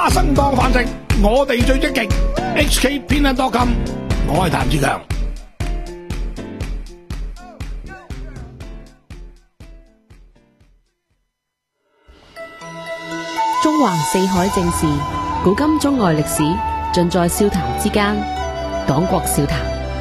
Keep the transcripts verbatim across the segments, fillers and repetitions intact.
花生當飯食，我哋最積極。H K 偏袒 dot com， 我係譚志強。 中橫四海正事，古今中外歷史，盡在笑談之間。講國笑談。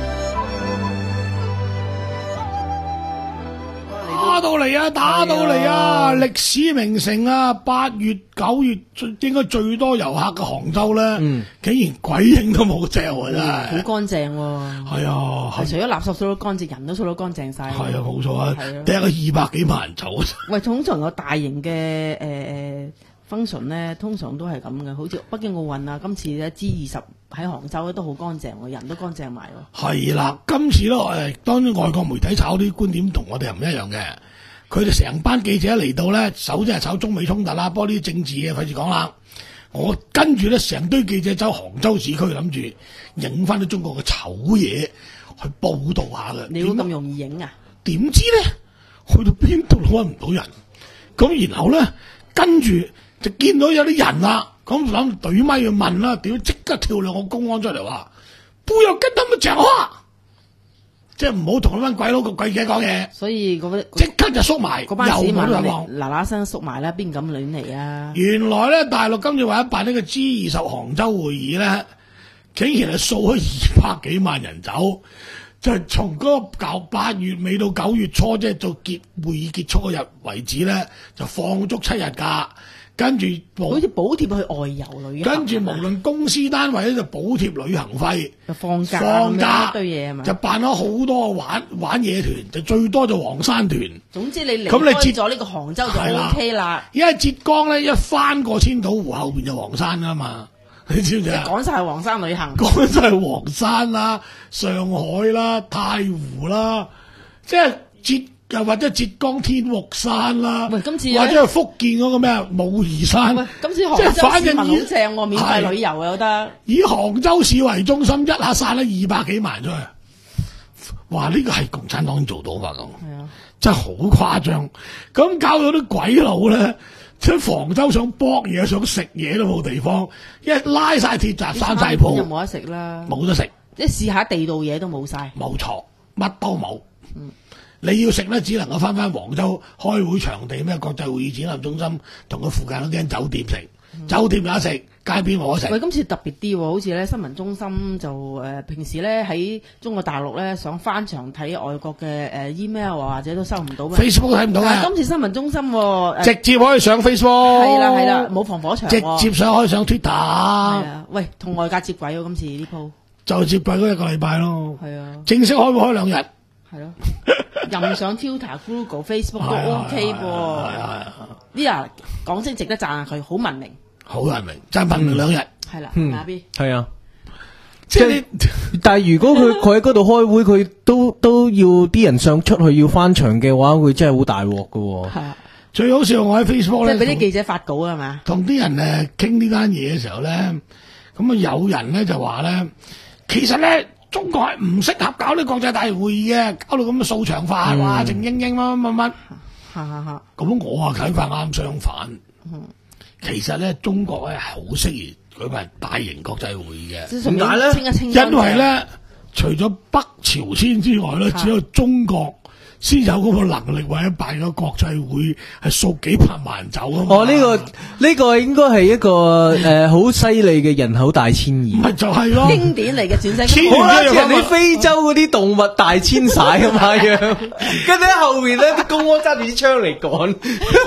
打到嚟啊！打到嚟啊！歷史名城啊！八月九月最應該最多遊客嘅杭州咧，嗯、竟然鬼影都冇隻喎，真係好乾淨喎。係啊， 係除咗垃圾掃到乾淨，人都掃到乾淨晒。係啊，冇錯啊，第一個二百幾萬人走。 喂，通常有大型嘅誒誒 function 咧，通常都係咁嘅，好似北京奧運啊，今次咧 G 二十喺杭州咧都好乾淨喎，人都乾淨埋喎。係啦，今次咧誒，當然外國媒體炒啲觀點同我哋又唔一樣嘅。佢哋成班記者嚟到咧，首先係炒中美衝突啦，不過啲政治嘢費事講啦。我跟住咧，成堆記者走杭州市區，諗住影翻啲中國嘅醜嘢去報導下嘅。 你會咁容易影啊？ 點知咧，去到邊度都揾唔到人。咁然後咧，跟住就見到有啲人啦，咁諗懟咪去問啦，屌即刻跳兩個公安出嚟話，不要跟他們講話。即係唔好同嗰班鬼佬個鬼仔講嘢， 所以嗰即刻就縮埋， 嗰班市民嗱嗱嗱聲縮埋啦，邊敢亂嚟啊？ 原來咧，大陸今次為咗辦呢個 G 二十杭州會議咧，竟然係掃咗二百幾萬人走，就係從嗰個九八月尾到九月初，即係做結會議結束嗰日為止咧，就放足七日假。跟住好似補貼去外遊旅行， 跟住無論公司單位咧就補貼旅行費， 就放假放假一堆嘢係嘛， 就辦咗好多玩玩嘢團，就最多就黃山團。 總之你離開咗呢個杭州就 O K 啦。 因為浙江咧一翻過千島湖後邊就黃山㗎嘛，你知唔知啊？ 講晒係黃山旅行， 講晒係黃山啦、上海啦、太湖啦，即係浙。又或者浙江天目山啦， 喂，今次或者係福建嗰個咩武夷山， 喂，今次杭州市民好正喎，免費旅遊啊，有得以杭州市為中心，一下散咗二百幾萬出去，哇！呢、這個係共產黨做到嘛咁，係啊，真係好誇張。咁搞到啲鬼佬咧，喺杭州想搏嘢、想食嘢都冇地方，一拉晒鐵閘、閂晒鋪， 就冇得食啦， 冇得食， 一試下地道嘢都冇晒， 冇錯，乜都冇。嗯。你要食咧，只能夠翻翻杭州開會場地咩國際會議展覽中心，同佢附近嗰間酒店食，嗯、酒店有得食，街邊冇得食。 喂，今次特別啲喎，好似咧新聞中心就誒、呃、平時咧喺中國大陸咧想翻牆睇外國嘅誒、呃、email 啊，或者都收唔到嘅 Facebook 睇唔到嘅。 今次新聞中心、呃、 直接可以上 Facebook。 係啦係啦，冇防火牆、 哦。直接上可以上 Twitter。係啊，喂，同外界接軌喎，今次呢鋪就接軌嗰一個禮拜咯。 係啊， 正式開會開兩日。 係咯。任上 Twitter、Google、Facebook 都 OK 噃，呢呀講真值得讚下佢，好文明， 好文明，真文明兩日， 係啦，阿 B 係啊，即係但係如果佢佢喺嗰度開會，佢都都要啲人上出去要翻牆嘅話，佢真係好大鑊噶。係啊， 最好笑我喺 Facebook 咧， 即係俾啲記者發稿啊嘛，同啲人誒傾呢單嘢嘅時候咧，咁啊有人咧就話咧，其實咧。中國係唔適合搞啲國際大會議嘅，搞到咁嘅掃場化，哇、嗯！靜英英乜乜乜，咁我啊睇法啱相反。嗯、其實咧，中國咧好適宜舉辦大型國際會議嘅。點解咧？因為咧，除咗北朝鮮之外咧，只有中國先有嗰個能力或者辦個國際會係數幾百萬人走啊嘛。 哦，呢、這個呢、這個應該係一個誒好犀利嘅人口大遷移。 咪就係咯， 經典嚟嘅轉世。 好啦，似你非洲嗰啲動物大遷徙咁樣，跟住喺後面咧啲公安揸住啲槍嚟趕。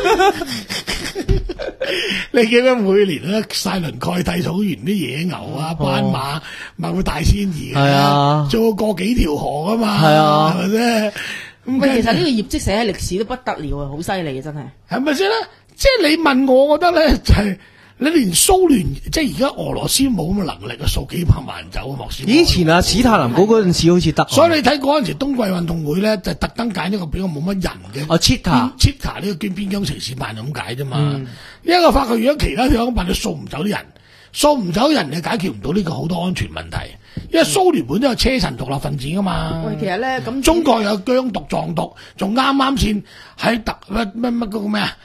你記得每年咧晒倫蓋蒂草原啲野牛啊、斑馬咪會大遷移嘅，係啊，做過幾條河噶嘛，係啊，係咪先？ 喂，其實呢個業績寫喺歷史都不得了啊，好犀利嘅真係， 係咪先咧？即係你問我，我覺得咧就係、是、你連蘇聯，即係而家俄羅斯冇咁嘅能力啊，數幾百萬人走啊，莫斯科。 以前啊，史太林嗰嗰陣時好似得， 所以你睇嗰陣時冬季運動會咧，就特登揀一個比較冇乜人嘅。 啊 Chita，Chita 呢個邊邊疆城市辦咁解啫嘛。嗯、因為我發覺如果其他地方辦，你掃唔走啲人，掃唔走人，你解決唔到呢個好多安全問題。因為蘇聯本都有車臣獨立分子噶嘛。 喂，其實咧咁， 中國有疆獨、藏獨，仲啱啱先喺特乜乜乜嗰個咩啊？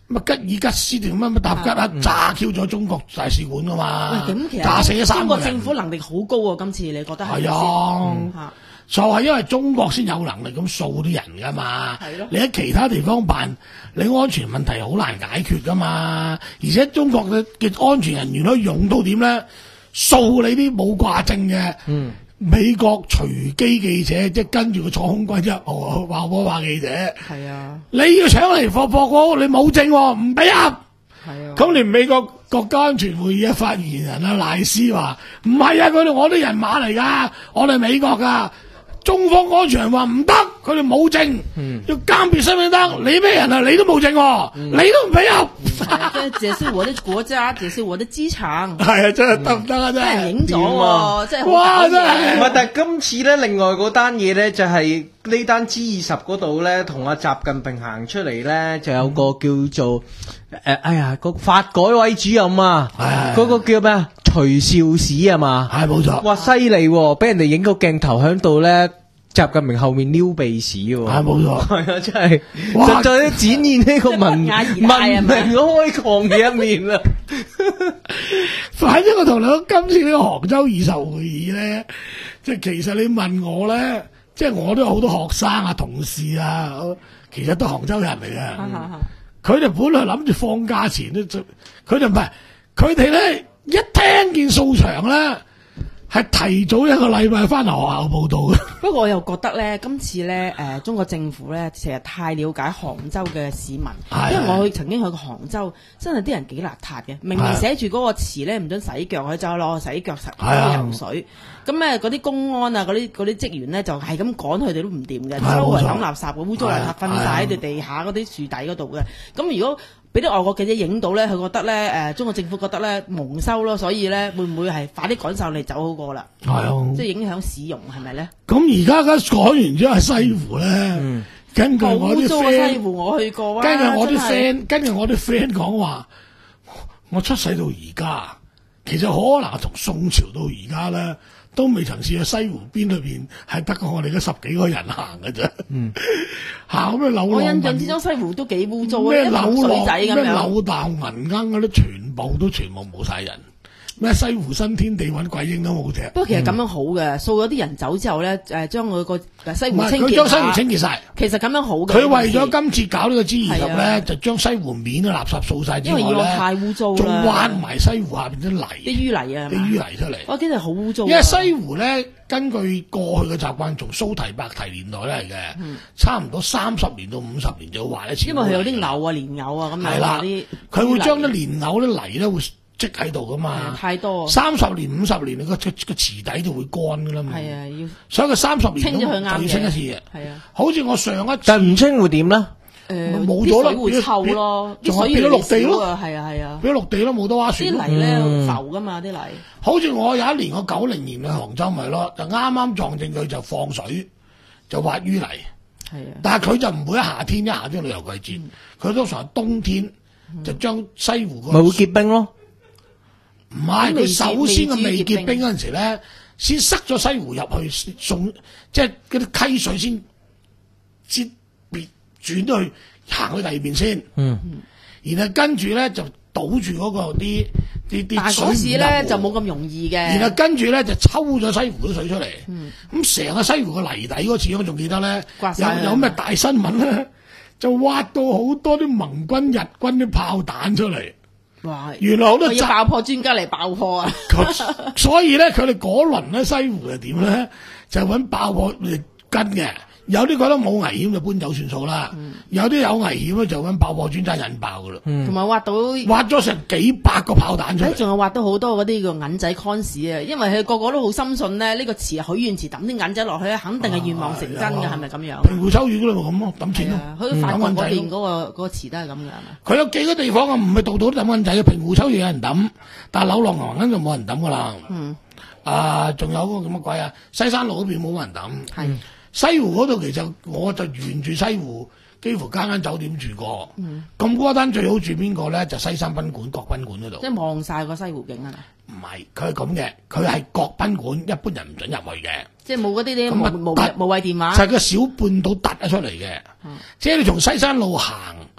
乜吉爾吉斯定乜乜塔吉啊，炸 Q 咗中國大使館噶嘛？ 喂，咁其實炸死咗三中個人。 國政府能力好高喎，今次你覺得係咪先？ 係啊， 嚇就係因為中國先有能力咁掃啲人噶嘛。 係咯你喺其他地方辦，你安全問題好難解決噶嘛。而且中國嘅嘅安全人員可以用到點咧？掃你啲冇掛證嘅。 嗯。 美國隨機記者即係跟住佢坐空軍一號話波話記者， 係啊， 你要搶嚟霍霍我，你冇證喎，唔俾入。 係啊。 咁連美國國家安全會議嘅發言人啊賴斯話：唔係啊，佢哋我啲人馬嚟㗎，我哋美國㗎。中方安全人話唔得，佢哋冇證， 嗯、 要鑑別身份證。你咩人啊？你都冇證、啊，嗯、你都唔俾入。 即係這是我的國家，這是我的機場。 係啊，真係得唔得啊？真係俾人影咗喎，真係好哇！真係。 唔係，但係今次咧，另外嗰單嘢咧，就係呢單 G 二十嗰度咧，同阿習近平行出嚟咧，就有個叫做誒、呃，哎呀，個發改委主任啊，嗰個叫咩啊？徐少史啊嘛， 係冇錯。 哇，犀利喎！俾人哋影個鏡頭喺度咧。習近平後面撩鼻屎喎， 係冇錯， 係啊，真係實在展現呢個文文明開放嘅一面啦。 反正我同你講，今次呢個杭州二十會議咧，即係其實你問我咧，即係我都有好多學生啊、同事啊，其實都杭州人嚟嘅。佢哋本來諗住放假前都，佢哋唔係，佢哋咧一聽見掃場咧。係提早一個禮拜翻嚟學校報道嘅。 不過我又覺得咧，今次咧，誒、呃，中國政府咧，成日太了解杭州嘅市民，因為我去曾經去過杭州，真係啲人幾邋遢嘅。明明寫住嗰個詞咧，唔准洗腳，佢就攞洗腳實游水。咁咧，嗰啲公安啊，嗰啲嗰啲職員咧，就係咁趕佢哋都唔掂嘅，周圍抌垃圾嘅，污糟邋遢瞓晒喺地地下嗰啲樹底嗰度嘅。咁如果俾啲外國記者影到咧，佢覺得咧，誒，中國政府覺得咧蒙羞咯，所以咧會唔會係快啲趕晒你走好過啦？係啊，即係影響市容係咪咧？ 咁而家而家講完之後，西湖咧，嗯、根據我啲 friend， 西湖我去過啊， 根據我啲 friend，根據我啲 friend 講話，我出世到而家，其實可能從宋朝到而家咧，都未曾試過西湖邊裏邊係得過我哋嗰十幾個人行嘅啫。嗯，行咩柳浪？ 我印象之中西湖都幾污糟啊， 咩柳浪水仔咁樣， 咩柳淡銀鶯嗰啲，全部都全部冇晒人。咩西湖新天地揾鬼影都冇隻。 不過其實咁樣好嘅，掃咗啲人走之後咧，誒將佢個西湖清潔， 佢將西湖清潔晒。 其實咁樣好嘅。 佢為咗今次搞呢個 G 二十咧，就將西湖面嘅垃圾掃晒之外咧， 因為以往太污糟啦， 仲挖埋西湖下邊啲泥， 啲淤泥啊， 啲淤泥出嚟。 我記得好污糟。 因為西湖咧，根據過去嘅習慣，從蘇堤、白堤年代咧嚟嘅，嗯、差唔多三十年到五十年就挖一次。 因為佢有啲牛啊、蓮藕啊咁樣。係啦， 佢會將啲蓮藕啲泥咧會積喺度噶嘛， 太多。三十年、五十年，個個個池底就會乾噶啦嘛。 係啊，要。 所以佢三十年清咗佢啱就要清一次嘅。 係啊。 好似我上一次， 但唔清會點咧？ 誒， 冇咗啦， 會臭咯， 仲係變咗陸地咯。 係啊係啊， 變咗陸地咯，冇得挖船。 啲泥咧浮噶嘛，啲泥。 好似我有一年我九零年去杭州咪咯，就啱啱撞正佢就放水，就挖淤泥。係啊。但係佢就唔會喺夏天，一夏天旅遊季節，佢通常係冬天就將西湖嗰。 咪會結冰咯。 唔係，佢首先嘅未結冰嗰陣時咧，先塞咗西湖入去送，即係嗰啲溪水先先別轉咗去行去第二邊先。嗯，然後跟住咧就堵住嗰個啲啲啲水。但係嗰時咧就冇咁容易嘅。 然後跟住咧就抽咗西湖啲水出嚟。嗯，咁成個西湖嘅泥底嗰次我仲記得咧，有有咩大新聞咧，就挖到好多啲盟軍日軍啲炮彈出嚟。 哇！ 原來好多要爆破專家嚟爆破啊！ 所以咧，佢哋嗰輪咧西湖係點咧？就揾爆破嚟跟嘅。有啲覺得冇危險就搬走算數啦。嗯、有啲有危險咧就揾爆破專家引爆噶啦。 同埋、嗯、挖到挖咗成幾百個炮彈出嚟。 仲有挖到好多嗰啲叫銀仔 cons 啊！因為佢個個都好深信咧，呢、呢個詞許願池抌啲銀仔落去咧，肯定係願望成真嘅，係咪咁樣？ 平湖秋雨嗰度咪咁咯，抌錢咯。 佢法國嗰邊嗰個嗰個詞都係咁嘅。 佢有幾個地方啊？唔係度度都抌銀仔嘅。平湖秋雨有人抌，但係柳浪銀鶯就冇人抌噶啦。嗯。啊，仲有嗰個咁乜鬼啊？西山路嗰邊冇人抌。係、嗯。西湖嗰度其實我就沿住西湖，幾乎間間酒店住過。嗯，咁嗰單最好住邊個咧？就西山賓館、國賓館嗰度。即係望晒個西湖景啊！ 唔係，佢係咁嘅，佢係國賓館，一般人唔准入去嘅。 即係冇嗰啲啲無無無謂電話。 就係個小半島突咗出嚟嘅。嗯、即係你從西山路行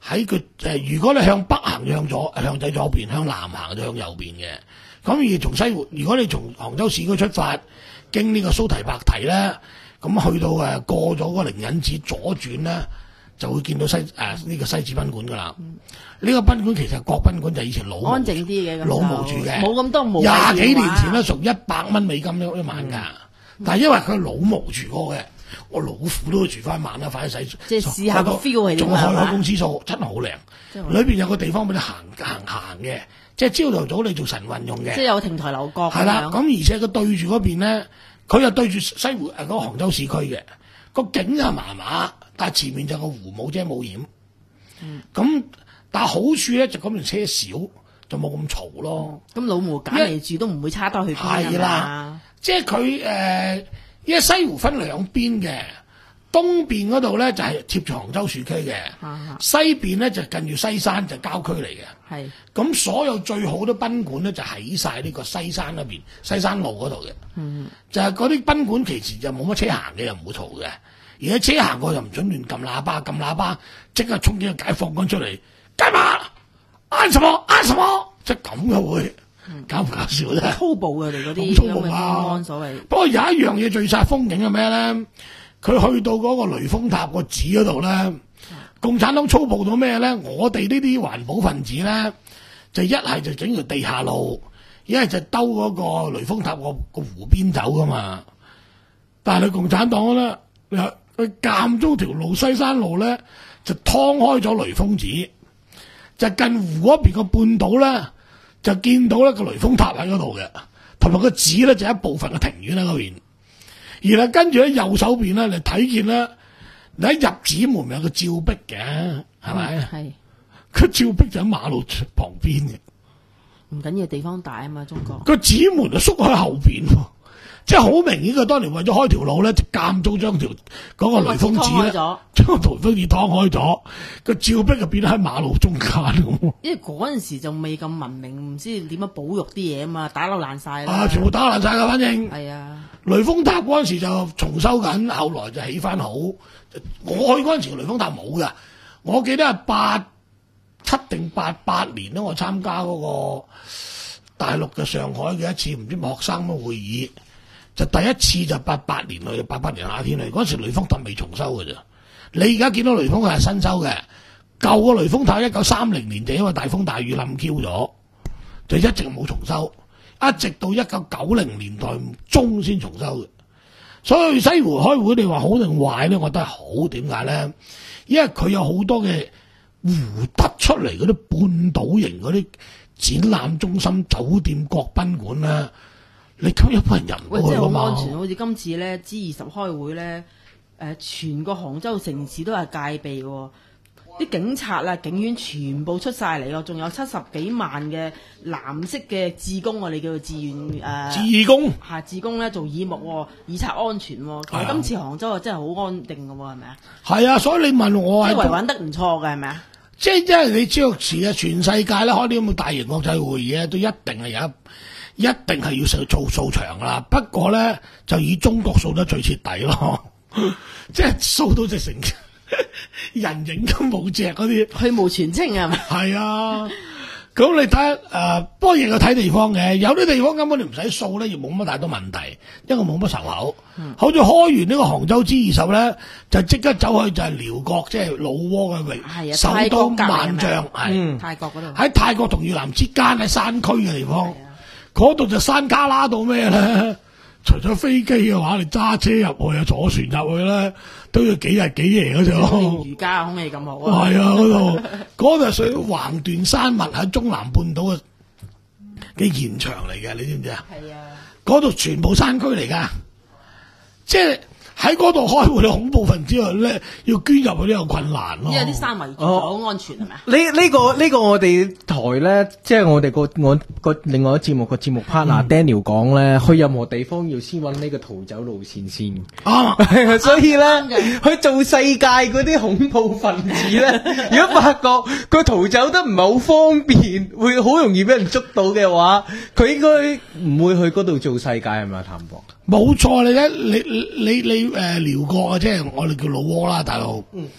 喺佢誒，如果你向北行向左，向仔左邊；向南行就向右邊嘅。咁而從西湖，如果你從杭州市區出發，經呢個蘇堤白堤咧，咁去到誒過咗個靈隱寺左轉咧，就會見到西誒呢、呃這個西子賓館噶啦。呢、嗯、個賓館其實國賓館就以前老安靜啲嘅， 老毛住嘅， 冇咁多冇廿幾年前咧，屬一百蚊美金一一晚㗎。嗯、但係因為佢老毛住過嘅。我老虎都住翻晚啦，快啲洗。 即係試下個 feel 係點啊？ 仲開開公司數，真係好靚。裏邊有個地方俾你行行行嘅，即係朝頭早你做晨運用嘅。 即係有亭台樓閣。 係啦，咁而且佢對住嗰邊咧，佢又對住西湖誒嗰個杭州市區嘅個景就麻麻，但係前面就個湖冇遮冇掩。嗯。咁但係好處咧就嗰邊車少，就冇咁嘈咯。 咁、嗯、老毛揀嚟住都唔會差得去邊係啦，即係佢誒。因為西湖分兩邊嘅，東邊嗰度咧就係貼住杭州市區嘅，啊、西邊咧就近住西山就郊區嚟嘅。係咁所有最好多賓館咧就喺晒呢個西山嗰邊，西山路嗰度嘅。嗯，就係嗰啲賓館其實就冇乜車行嘅，又唔會嘈嘅。而家車行過就唔准亂撳喇叭，撳喇叭即刻衝幾個解放軍出嚟，幹嘛？按什麼？按什麼？即係咁嘅會。搞唔搞笑咧？ 粗暴嘅哋嗰啲粗暴啊！ 所謂。不過有一樣嘢最煞風景係咩咧？佢去到嗰個雷峰塔個寺嗰度咧，嗯、共產黨粗暴到咩咧？我哋呢啲環保分子咧，就一係就整條地下路，一係就兜嗰個雷峰塔個個湖邊走噶嘛。但係你共產黨咧，佢間中條路西山路咧，就劏開咗雷峰寺，就近湖嗰邊個半島咧。就見到咧個雷峰塔喺嗰度嘅，同埋個寺咧就一部分嘅庭院喺嗰邊，而係跟住喺右手邊咧，你睇見咧，你喺入寺門有個照壁嘅，係咪？係、嗯。佢照壁就喺馬路旁邊嘅。 唔緊要，地方大啊嘛，中國。 個寺門就縮喺後邊，即係好明顯佢當年為咗開條路咧，就間中將條嗰個雷峰寺咧，將個雷峰寺劏開咗，個照壁就變喺馬路中間咁。 因為嗰陣時就未咁文明，唔知點樣保育啲嘢啊嘛，打撈爛晒啦。 啊，全部打爛晒噶，反正。 係啊。雷峰塔嗰陣時就重修緊，後來就起翻好。我去嗰陣時雷峰塔冇噶，我記得係八七定八八年咧，我參加嗰個大陸嘅上海嘅一次唔知學生嘅會議。就第一次就八八年去，八八年夏天去，嗰時雷峰塔未重修嘅啫。你而家見到雷峰塔係新修嘅，舊嘅雷峰塔一九三零年就因為大風大雨冧 Q 咗，就一直冇重修，一直到一九九零年代中先重修嘅。所以西湖開會，你話好定壞咧？我覺得係好，點解咧？因為佢有好多嘅湖突出嚟嗰啲半島型嗰啲展覽中心、酒店、國賓館咧。你咁一般人入唔到去㗎嘛？喂，真係好安全， 好似今次咧 G 二十開會咧，誒、呃，全個杭州城市都係戒備喎，啲警察啦、警員全部出晒嚟喎，仲有七十幾萬嘅藍色嘅志工，我哋叫做志願誒。 志工係志工咧做耳目，以策安全喎。其實今次杭州啊真係好安定㗎喎，係咪啊？係啊，所以你問我係維穩得唔錯嘅，係咪啊？ 即係因為你知道時啊，全世界咧開啲咁嘅大型國際會議咧，都一定係有一。一定係要做做數場啦，不過咧就以中國數得最徹底咯，即係數到直成人影都冇隻嗰啲， 去無全清係咪？ 係啊，咁你睇誒、呃，不過亦有睇地方嘅，有啲地方根本你唔使數咧，亦冇乜太多問題，因為冇乜仇口。嗯、好似開完呢個杭州 G 二十咧，就即刻走去就係寮國，即係老撾嘅域，首都萬象係泰國嗰度， 喺泰國同越南之間喺山區嘅地方。嗰度就山卡拉到咩咧？除咗飛機嘅話，你揸車入去啊，坐船入去咧，都要幾日幾夜嗰種。 瑜伽空氣咁好啊！ 係啊，嗰度嗰度係屬於橫斷山脈喺中南半島嘅嘅現場嚟嘅，你知唔知啊？係啊！嗰度全部山區嚟噶，即係。喺嗰度開會，你恐怖分子咧要捐入去都有困難咯。 因為啲山圍住好安全係咪啊？ 呢呢個呢個我哋台咧，即係我哋個我個另外一個節目個節目 partner Daniel 講咧，去任何地方要先揾呢個逃走路線先。啊，所以咧，去做世界嗰啲恐怖分子咧，如果發覺佢逃走得唔係好方便，會好容易俾人捉到嘅話，佢應該唔會去嗰度做世界係咪啊？譚博？ 冇錯，你咧，你你你誒寮國啊，即係我哋叫老撾啦，大佬。嗯。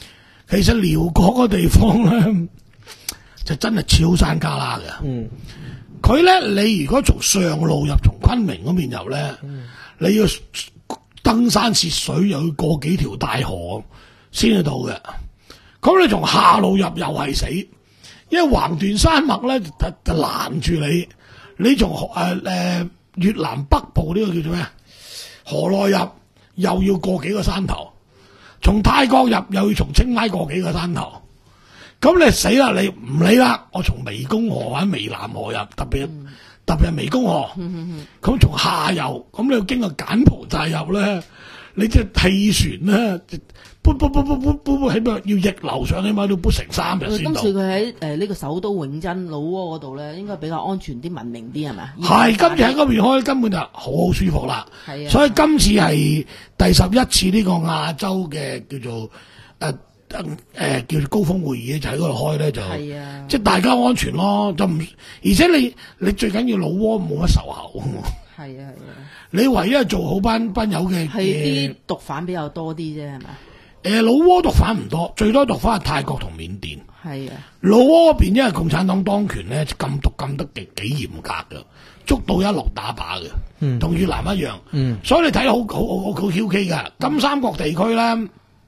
其實寮國嗰個地方咧，就真係超山旮旯嘅。 嗯， 佢咧，你如果從上路入，從昆明嗰邊入咧，嗯、你要登山涉水，又要過幾條大河先至到嘅。咁你從下路入又係死，因為橫斷山脈咧就就攔住你。你從誒誒越南北部呢個叫做咩？河內入又要過幾個山頭，從泰國入又要從清邁過幾個山頭。咁你死啦！你唔理啦，我從湄公河或者湄南河入，特別、嗯、特別係湄公河。咁從、嗯、下游，咁你要經過柬埔寨入咧，你即係氣船咧，搬搬搬搬搬搬起碼要逆流上，起碼都搬成三日先到。 今次佢喺誒呢個首都永珍老撾嗰度咧，應該比較安全啲、文明啲係咪？ 係，今次喺嗰邊開根本就好好舒服啦。係啊，所以今次係第十一次呢個亞洲嘅叫做誒。呃誒、呃，叫做高峰會議就喺嗰度開咧，就啊、即係大家安全咯，就唔而且你你最緊要老撾冇乜仇口， 係啊係啊， 你唯一係做好班班友嘅， 係啲毒販比較多啲啫，係咪？誒、 呃，老撾毒販唔多，最多毒販係泰國同緬甸。 係啊， 老撾嗰邊因為共產黨當權咧，禁毒禁得幾幾嚴格噶，捉到一落打靶嘅，同、嗯、越南一樣。嗯，所以你睇好好好好 Q K 噶，金三角地區咧。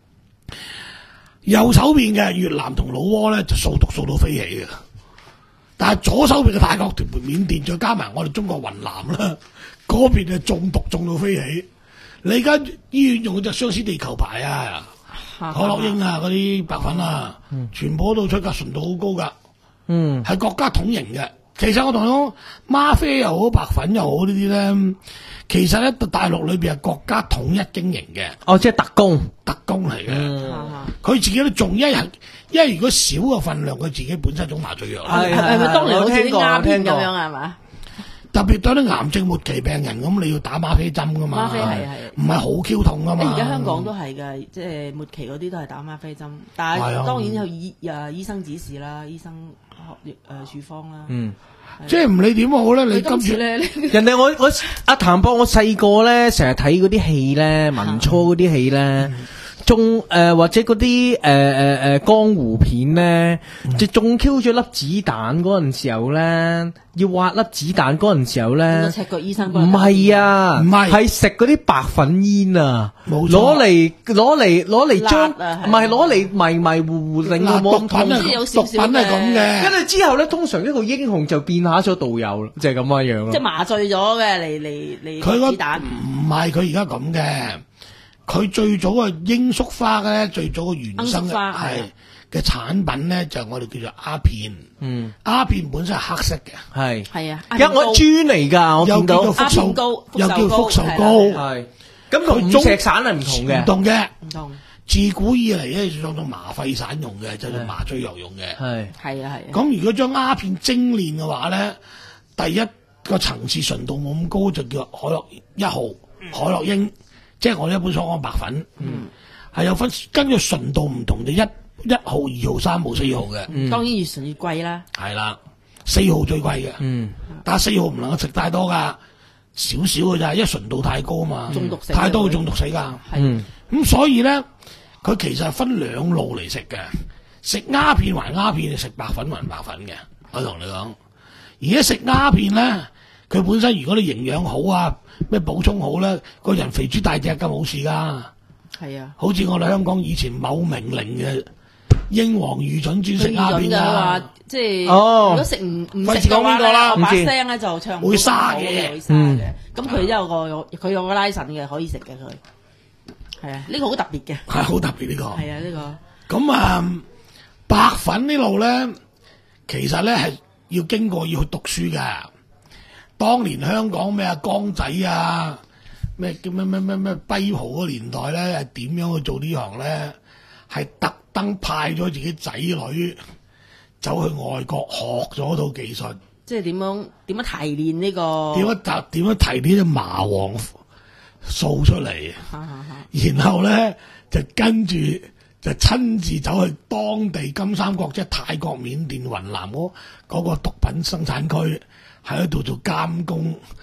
右手邊嘅越南同老撾咧就掃毒掃到飛起嘅，但係左手邊嘅泰國同緬甸，再加埋我哋中國雲南啦，嗰邊就中毒中到飛起。你而家醫院用嗰隻相思地球牌啊，可樂英啊嗰啲白粉啊，嗯、全部都出價純度好高噶，嗯，係國家統營嘅。其實我同你講，嗎啡又好，白粉又好呢啲咧，其實咧大陸裏邊係國家統一經營嘅。 哦，即係特工， 特工嚟嘅。佢、嗯、自己都仲一日，因為如果少嘅份量，佢自己本身種麻醉藥。 係係咪當年好似啲鴉片咁樣係嘛？ 特別對啲癌症末期病人咁，你要打嗎啡針噶嘛？嗎啡係係，唔係好 Q 痛噶嘛？ 而家香港都係嘅，即係末期嗰啲都係打嗎啡針，但係當然有醫誒醫生指示啦，醫生誒處方啦。嗯。 即係唔理點好咧，你今次咧， 人哋我我阿譚博，我細個咧成日睇嗰啲戲咧，民初嗰啲戲咧，中誒或者嗰啲誒誒誒江湖片咧，就中 Q 咗粒子彈嗰陣時候咧，要挖粒子彈嗰陣時候咧， 赤腳醫生唔係啊，唔係係食嗰啲白粉煙啊，攞嚟攞嚟攞嚟將，唔係攞嚟迷迷糊糊令到冇咁痛， 毒品係咁嘅。 跟住之後咧，通常一個英雄就變下咗導遊，就係咁樣樣咯。 即係麻醉咗嘅嚟嚟嚟子彈， 唔係佢而家咁嘅。佢最早嘅罌粟花咧，最早嘅原生係嘅產品咧，就係我哋叫做鴉片。嗯，鴉片本身係黑色嘅， 係係啊， 一我磚嚟㗎，我見到福壽膏，又叫福壽膏，係咁同五石散係唔同嘅， 唔同嘅， 唔同。 自古以嚟咧，當做麻沸散用嘅，就係麻醉藥用嘅， 係係啊係啊。 咁如果將鴉片精煉嘅話咧，第一個層次純度冇咁高，就叫海洛一號、海洛英。即係我哋一般所講白粉，係、嗯、有分根據純度唔同，就一一號、二號、三號、四號嘅。 嗯、當然越純越貴啦。係啦， 四號最貴嘅。嗯，但係四號唔能夠食太多噶，少少嘅咋，因為純度太高啊嘛。中毒死。太多會中毒死噶。嗯。咁所以咧，佢其實係分兩路嚟食嘅，食鴉片還鴉片，食白粉還白粉嘅。我同你講，而家食鴉片咧，佢本身如果你營養好啊。咩補充好咧？個人肥豬大隻咁冇事噶， 係啊， 好似我哋香港以前某名伶嘅英皇御准專食鴉片啊，即係哦，如果食唔唔食嘅話咧，我把聲咧就唱會沙嘅， 會沙嘅。咁佢有個佢有個拉神嘅，可以食嘅佢，係啊，呢個好特別嘅， 係好特別呢個， 係啊呢個。 咁啊，白粉呢路咧，其實咧係要經過要去讀書噶。當年香港咩啊江仔啊咩叫咩咩咩咩跛豪嗰年代咧，係點樣去做呢行咧？係特登派咗自己仔女走去外國學咗套技術， 即係點樣點樣提煉呢個？ 點樣提點樣提煉啲麻黃素出嚟？然後咧就跟住就親自走去當地金三角，即係泰國、緬甸、雲南嗰嗰個毒品生產區。喺度做監工，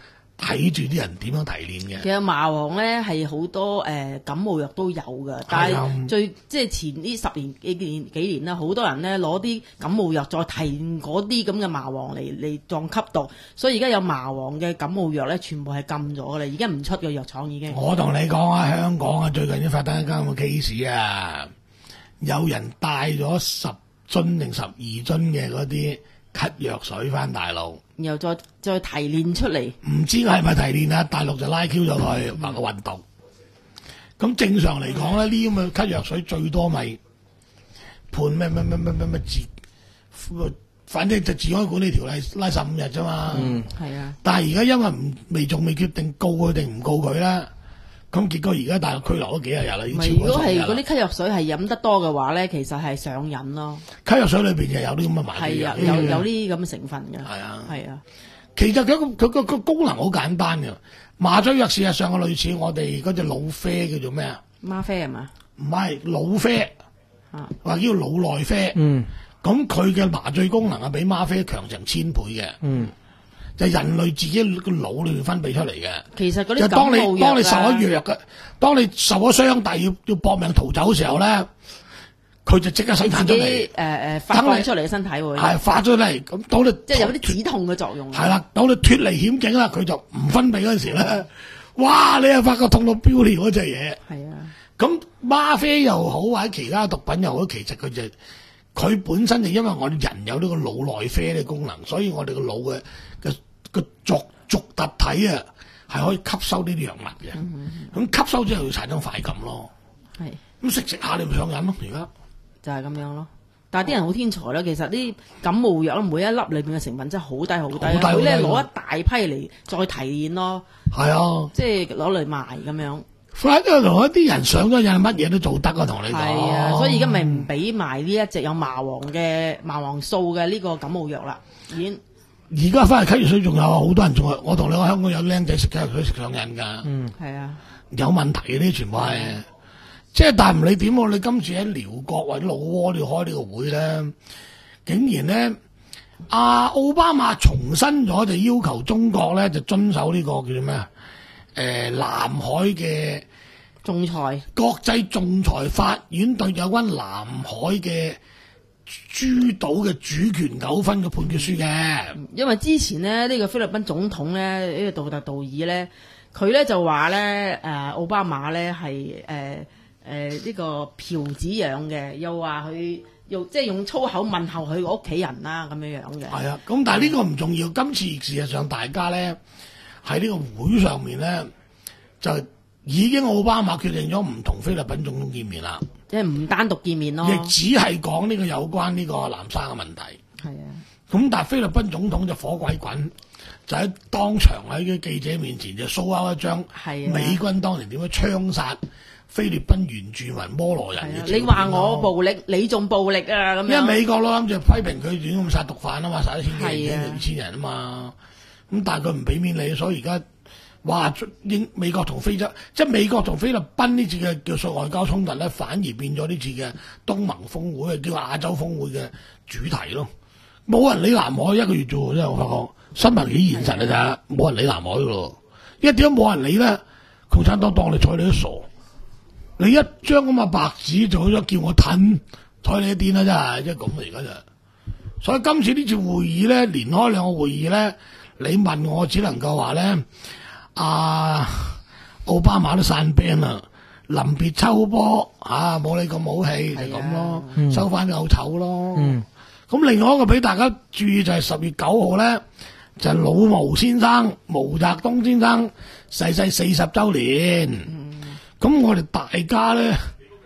睇住啲人點樣提煉嘅。 其實麻黃咧係好多誒、呃、感冒藥都有㗎，但係最即係前呢十年幾年幾年啦，好多人咧攞啲感冒藥再提煉嗰啲咁嘅麻黃嚟嚟當吸毒，所以而家有麻黃嘅感冒藥咧，全部係禁咗㗎啦，而家唔出嘅藥廠已經。 我同你講啊，香港啊最近都發生一間咁嘅 case 啊，有人帶咗十樽定十二樽嘅嗰啲咳藥水翻大陸， 然後再再提煉出嚟， 唔知係咪提煉啊？大陸就拉 Q 咗佢，話個運毒。咁正常嚟講咧，呢啲咁嘅咳藥水最多咪判咩咩咩咩咩咩治，反正就治安管理條例拉十五日啫嘛。 嗯，係啊。 但係而家因為唔未仲未決定告佢定唔告佢啦。咁結果而家大陸拘留咗幾廿日啦，已經超如果過十日啦。 係嗰啲咳藥水係飲得多嘅話咧，其實係上癮咯。 咳藥水裏邊就有啲咁嘅麻醉藥， 係啊，有有啲咁嘅成分嘅。 係啊， 係啊。 其實佢個佢個個功能好簡單嘅，麻醉藥事實上係類似我哋嗰隻老啡叫做咩啊？ 嗎啡係嘛？ 唔係老啡， 啊， 或者叫腦內啡。 嗯， 咁佢嘅麻醉功能係比嗎啡強成千倍嘅。 嗯。 就係人類自己個腦裏面分泌出嚟嘅。 其實嗰啲就當感冒藥你當你受咗藥嘅，當你受咗傷，但係要要搏命逃走嘅時候咧，佢就即刻生產出嚟， 誒誒發放出嚟嘅身體會係發咗嚟。咁當你即係有啲止痛嘅作用。 係啦，當你脱離險境啦，佢就唔分泌嗰陣時咧，哇！你又發覺痛到飆尿嗰隻嘢。 係啊。 咁嗎啡又好，或者其他毒品又好，其實佢就佢本身就因為我哋人有呢個腦內啡嘅功能，所以我哋個腦嘅嘅個作觸突體啊，係可以吸收呢啲藥物嘅。咁、嗯嗯、吸收之後要產生快感咯。 係。 咁食食下你咪上癮咯，而家就係咁樣咯。但係啲人好天才啦，其實啲感冒藥每一粒裏邊嘅成分真係好低好低，佢咧攞一大批嚟再提煉咯。 係啊， 即係攞嚟賣咁樣。 反正同一啲人上咗癮，乜嘢都做得啊！同你講。 係啊，所以而家咪唔俾賣呢一隻有麻黃嘅麻黃素嘅呢個感冒藥啦，已經。 而家翻嚟咳藥水仲有好多人仲係，我同你講香港有僆仔食咳藥水食上癮㗎。 嗯，係啊， 有問題嘅呢全部係，即係但係唔理點喎，你今次喺寮國或者老撾你開呢個會咧，竟然咧阿奧巴馬重申咗就要求中國咧就遵守呢個叫做咩啊？誒、呃、南海嘅仲裁國際仲裁法院對有關南海嘅諸島嘅主權糾紛嘅判決書嘅。 因為之前呢，呢、呢個菲律賓總統咧呢、呢個杜特道爾咧，佢咧就話咧誒奧巴馬咧係誒誒呢個嫖子養嘅，又話佢用即係用粗口問候佢個屋企人啦咁樣樣嘅。 係啊，咁但係呢個唔重要。今次事實上大家咧喺呢個會上面咧，就已經奧巴馬決定咗唔同菲律賓總統見面啦， 即係唔單獨見面咯， 亦只係講呢個有關呢個南沙嘅問題。 係啊， 咁但係菲律賓總統就火鬼滾，就喺當場喺啲記者面前就 show out一張美軍當年點樣槍殺菲律賓原住民摩羅人嘅。 你話我暴力，你仲暴力啊咁樣。 因為美國咯諗住批評佢亂咁殺毒販啊嘛，殺一千幾人、二千人啊嘛。咁但係佢唔俾面你，所以而家哇英美國同非洲，即係美國同菲律賓呢次嘅叫做外交衝突咧，反而變咗呢次嘅東盟峰會，叫亞洲峰會嘅主題咯。冇人理南海一個月啫喎，真係我發覺新聞幾現實㗎咋，冇人理南海㗎咯。因為點解冇人理咧？共產黨當你睬你都傻，你一張咁嘅白紙就咗叫我褪，睬你一癲啦真係，即係咁而家就。所以今次呢次會議咧，連開兩個會議咧。你問我只能夠話咧，阿奧巴馬都散兵啦，臨別秋波嚇冇你個武器就咁咯，嗯、收翻個醜咯。咁、嗯、另外一個俾大家注意就係十月九號咧，就係、是、老毛先生毛澤東先生逝世四十週年。咁、嗯、我哋大家咧，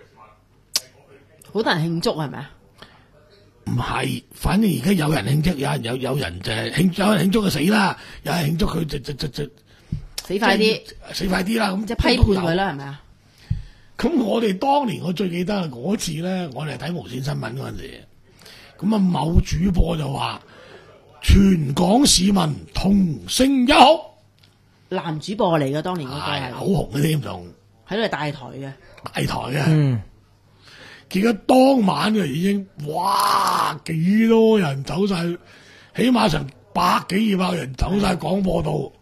好多人慶祝係咪啊？ 唔係，反正而家有人慶祝，有人有有人就係慶，有人慶祝佢死啦，有人慶祝佢就就就就死快啲， 死快啲啦，咁即係批判佢啦，係咪啊？ 咁我哋當年我最記得係嗰次咧，我哋睇無線新聞嗰陣時，咁啊某主播就話全港市民同聲一哭， 男主播嚟嘅，當年嗰個係好紅嘅添，仲喺度係大台嘅， 大台嘅。嗯結果當晚就已經哇幾多人走晒，起碼成百幾二百人走晒廣播道，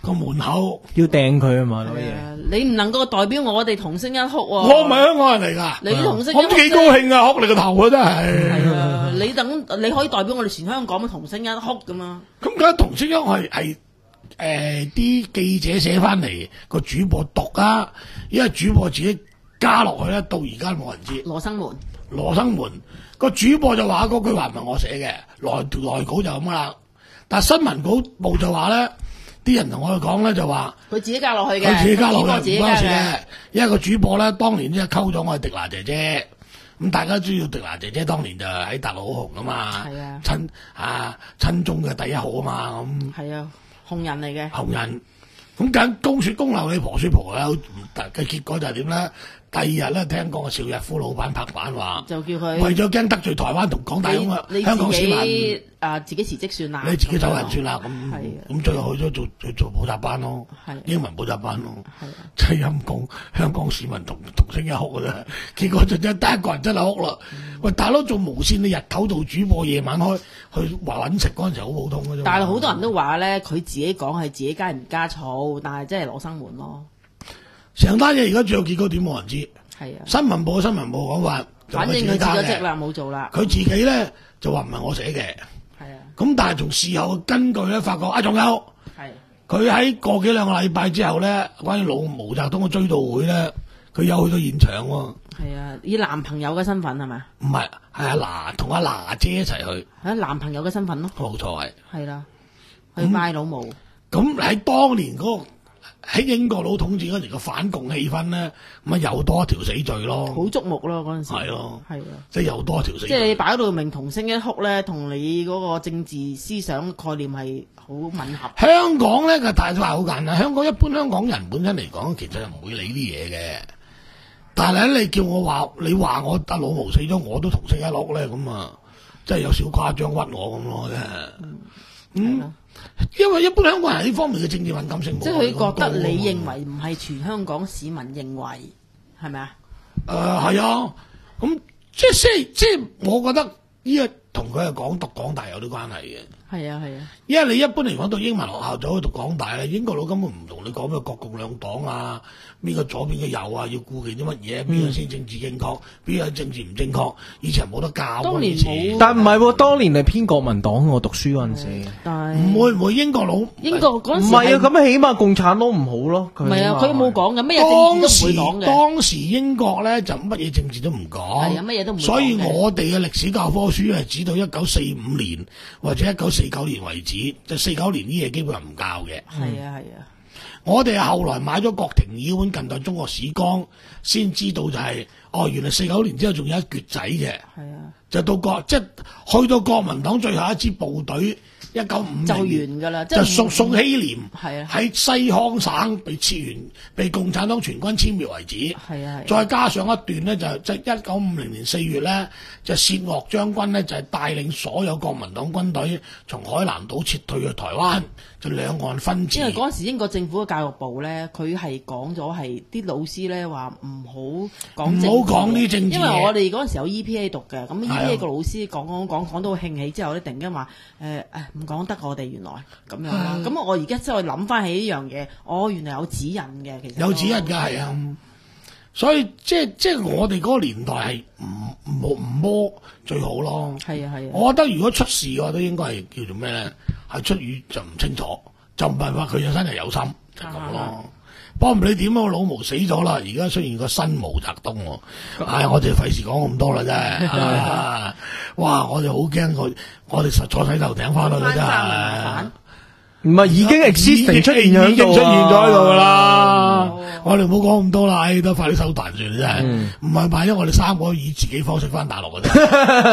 個門口。 要掟佢啊嘛，攞嘢。 係啊，你唔能夠代表我哋同聲一哭喎。 我唔係香港人嚟㗎， 你同聲一哭我都幾高興啊！哭你個頭啊，真係。 係啊，你等你可以代表我哋全香港嘅同聲一哭噶嘛？ 咁梗係同聲一係係誒啲記者寫翻嚟個主播讀啊，因為主播自己加落去咧，到而家冇人知。 羅生門。 羅生門個主播就話嗰句話唔係我寫嘅，內內稿就咁啦。但係新聞稿部就話咧，啲人同我哋講咧就話佢自己加落去嘅， 佢自己加落去，唔關事嘅。 嘅。因為個主播咧當年即係溝咗我哋迪娜姐姐，咁大家知道迪娜姐姐當年就喺大陸好紅啊嘛， 係啊， 親啊親中嘅第一號啊嘛咁。 係啊，紅人嚟嘅。 紅人咁梗公説公流，你婆説婆啦。嘅結果就係點咧？第二日咧，聽講個邵逸夫老闆拍板話， 就叫佢為咗驚得罪台灣同廣大咁啊你香港市民， 你啊自己辭職算啦， 你自己走人算啦。咁係啊咁最後去咗做去做補習班咯係啊， 英文補習班咯， 係啊真係陰公。香港市民同同聲一哭嘅啫，結果就真係得一個人真係哭啦。喂，大佬做無線，你日頭做主播，夜晚開去話揾食嗰陣時好普通嘅啫。 大陸好多人都話咧，佢自己講係自己加唔加醋，但係真係攞生門咯。 成單嘢而家最後結果點冇人知。 係啊， 新聞部嘅新聞部講話， 反正佢辭咗職啦，冇做啦。 佢自己咧就話唔係我寫嘅， 係啊， 咁但係從事後嘅根據咧，發覺啊仲有， 係佢喺個幾兩個禮拜之後咧，關於老毛澤東嘅追悼會咧，佢有去到現場喎。 係啊，以男朋友嘅身份係咪？ 唔係，係阿娜同阿娜姐一齊去， 係男朋友嘅身份咯。 冇錯係。 係啦，去拜老毛。 咁喺當年嗰、個喺英國佬統治嗰時個反共氣氛咧，咁啊又多一條死罪咯。 好觸目咯嗰陣時。 係咯， 係啊， 即係又多一條死罪。 即係你擺到明同聲一哭咧，同你嗰個政治思想概念係好吻合。 香港咧個大話好簡單，香港一般香港人本身嚟講，其實就唔會理啲嘢嘅。但係咧，你叫我話，你話我阿老毛死咗，我都同聲一哭咧，咁啊，真係有少誇張屈我咁咯，真係。嗯，嗯因為一般香港人呢方面嘅政治敏感性冇， 即係佢覺得你認為唔係全香港市民認為係咪啊？ 誒係啊，咁即係即係即係，我覺得呢個同佢係港獨港大有啲關係嘅。 係啊係啊， 因為你一般嚟講到英文學校走去讀港大咧，英國佬根本唔同你講咩國共兩黨啊，邊個左邊嘅右啊，要顧忌啲乜嘢，邊個先政治正確，邊個政治唔正確，以前冇得教。 當年冇， 但唔係喎，當年係偏國民黨我讀書嗰陣時， 但係唔會唔會英國佬英國嗰陣時唔係啊，咁起碼共產黨唔好咯。 唔係啊，佢冇講嘅，乜嘢當時政治都唔會講嘅。 當時英國咧就乜嘢政治都唔講， 係啊，乜嘢都唔會講嘅。 所以我哋嘅歷史教科書係指到一九四五年或者一九四九年為止。就四九年啲嘢基本上唔教嘅。 係啊係啊， 我哋係後來買咗郭廷義本近代中國史綱，先知道就係、是、哦，原來四九年之後仲有一橛仔嘅。 係啊， 就到國即係去到國民黨最後一支部隊，一九五就完年㗎啦， 就宋宋希濂係啊喺西康省被撤完，被共產黨全軍殲滅為止。 係啊， 再加上一段呢，就即係一九五零年四月咧，就薛岳將軍呢，就係帶領所有國民黨軍隊從海南島撤退去台灣，就兩岸分治。 因為嗰陣時英國政府嘅教育部咧，佢係講咗係啲老師咧話唔好講政治， 唔好講啲政治嘢。 因為我哋嗰陣時有 E P A 讀嘅，咁 E P 係 A 啊個老師講講講講到興起之後咧，突然間話誒誒唔講得我哋原來咁樣啦。咁我而家即係諗翻起呢樣嘢，哦原來有指引嘅，其實有指引㗎係啊。所以即係即係我哋嗰個年代係唔冇唔摸最好咯。 係啊係啊， 我覺得如果出事嘅話，都應該係叫做咩咧？係出語就唔清楚，就唔係話佢本身係有心，就咁、是、咯。不過唔理點啊，老毛死咗啦，而家出現個新毛澤東喎。唉、哎，我哋費事講咁多啦，真係。啊、哇！我哋好驚佢，我哋實坐洗頭艇翻去啦，真係。 唔係已經 existing 出現咗已經出現咗喺度噶啦。 哦、 我哋唔好講咁多啦，唉、哎，都快啲收彈算啦，真係。唔係萬一我哋三個以自己方式翻大陸嘅啫。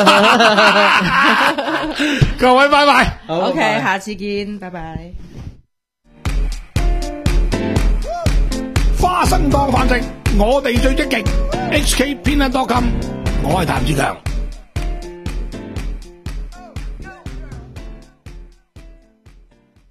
各位拜拜。 O K，下次見，拜拜。 花生當飯食，我哋最積極。H K 編啊多金，我係譚志強。